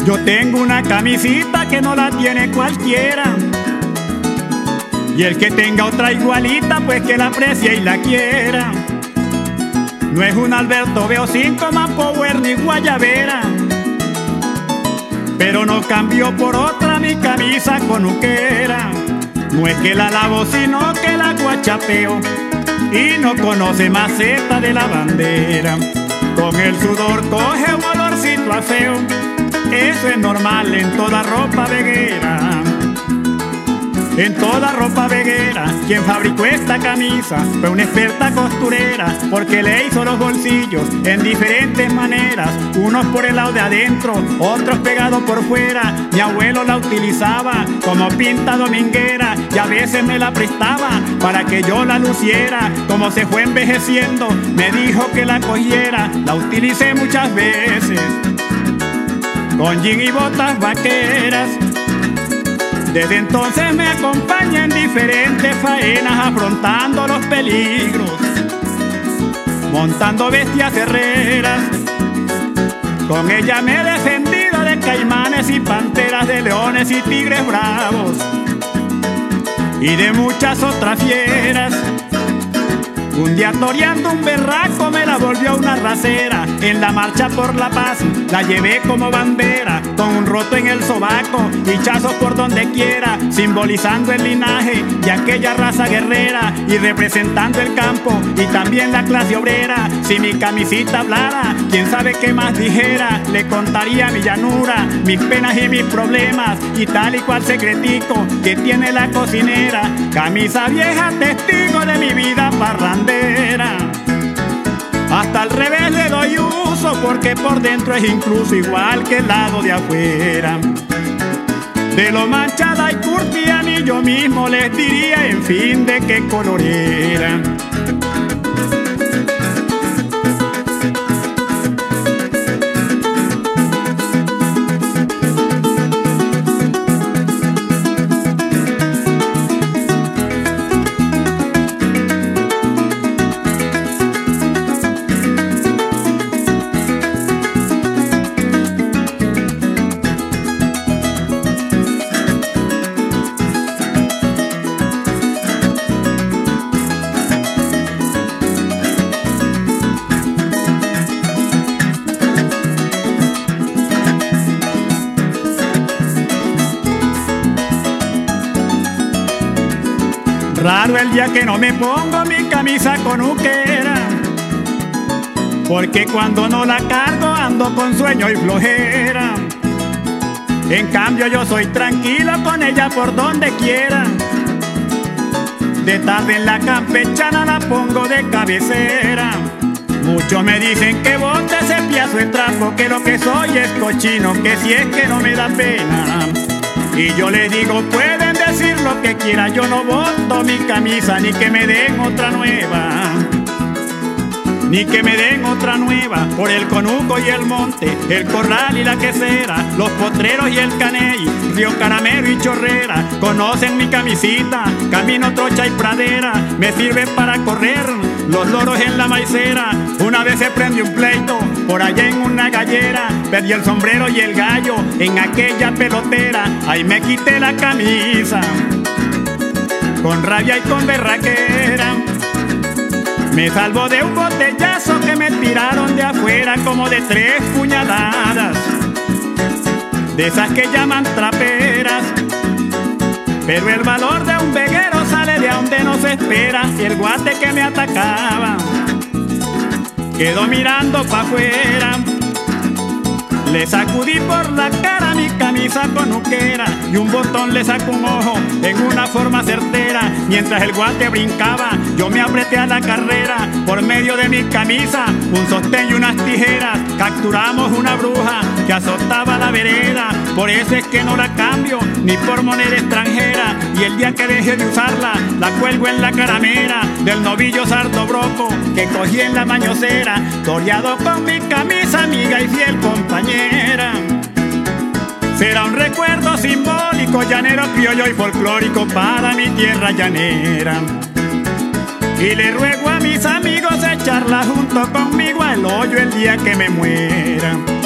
Yo tengo una camisita que no la tiene cualquiera, y el que tenga otra igualita pues que la aprecie y la quiera. No es un Alberto Beocinco, Manpower ni Guayabera, pero no cambió por otra mi camisa conuquera. No es que la lavo sino que la guachapeo, y no conoce maceta de la bandera. Con el sudor coge un olorcito a feo, eso es normal en toda ropa veguera. En toda ropa veguera, quien fabricó esta camisa fue una experta costurera, porque le hizo los bolsillos en diferentes maneras, unos por el lado de adentro, otros pegados por fuera. Mi abuelo la utilizaba como pinta dominguera, y a veces me la prestaba para que yo la luciera. Como se fue envejeciendo, me dijo que la cogiera. La utilicé muchas veces con jean y botas vaqueras. Desde entonces me acompaña en diferentes faenas, afrontando los peligros, montando bestias herreras. Con ella me he defendido de caimanes y panteras, de leones y tigres bravos, y de muchas otras fieras. Un día toreando un berraco me la volvió una racera. En la marcha por la paz la llevé como bandera, con un roto en el sobaco y chazos por donde quiera, simbolizando el linaje de aquella raza guerrera y representando el campo y también la clase obrera. Si mi camisita hablara, quién sabe qué más dijera. Le contaría mi llanura, mis penas y mis problemas, y tal y cual secretico que tiene la cocinera. Camisa vieja, testigo de mi vida parrandera. Hasta al revés le doy uso, porque por dentro es incluso igual que el lado de afuera. De lo manchada y curtida ni yo mismo les diría en fin de qué color era. Raro el día que no me pongo mi camisa conuquera, porque cuando no la cargo ando con sueño y flojera. En cambio yo soy tranquilo con ella por donde quiera. De tarde en la campechana la pongo de cabecera. Muchos me dicen que bote ese piazo de trapo, que lo que soy es cochino, que si es que no me da pena. Y yo les digo, pueden decir lo que quieran, yo no boto mi camisa, ni que me den otra nueva, ni que me den otra nueva. Por el conuco y el monte, el corral y la quesera, los potreros y el caney, Río Caramelo y Chorrera, conocen mi camisita, camino, trocha y pradera. Me sirve para correr los loros en la maicera. Una vez se prendió un pleito por allá en una gallera, perdí el sombrero y el gallo en aquella pelotera. Ahí me quité la camisa con rabia y con berraquera. Me salvo de un botellazo que me tiraron de afuera, como de 3 puñaladas, de esas que llaman traperas. Pero el valor de un veguero sale de donde no se espera, y el guate que me atacaba quedó mirando pa' afuera. Le sacudí por la cara mi camisa conuquera, y un botón le sacó un ojo en una forma certera. Mientras el guate brincaba, yo me apreté a la carrera. Por medio de mi camisa, un sostén y unas tijeras, capturamos una bruja que azotaba la vereda. Por eso es que no la cambio ni por moneda extranjera, y el día que deje de usarla, la cuelgo en la caramera del novillo sardo broco que cogí en la mañosera, toreado con mi camisa amiga y fiel compañera. Será un recuerdo simbólico, llanero, criollo y folclórico para mi tierra llanera. Y le ruego a mis amigos echarla junto conmigo al hoyo el día que me muera.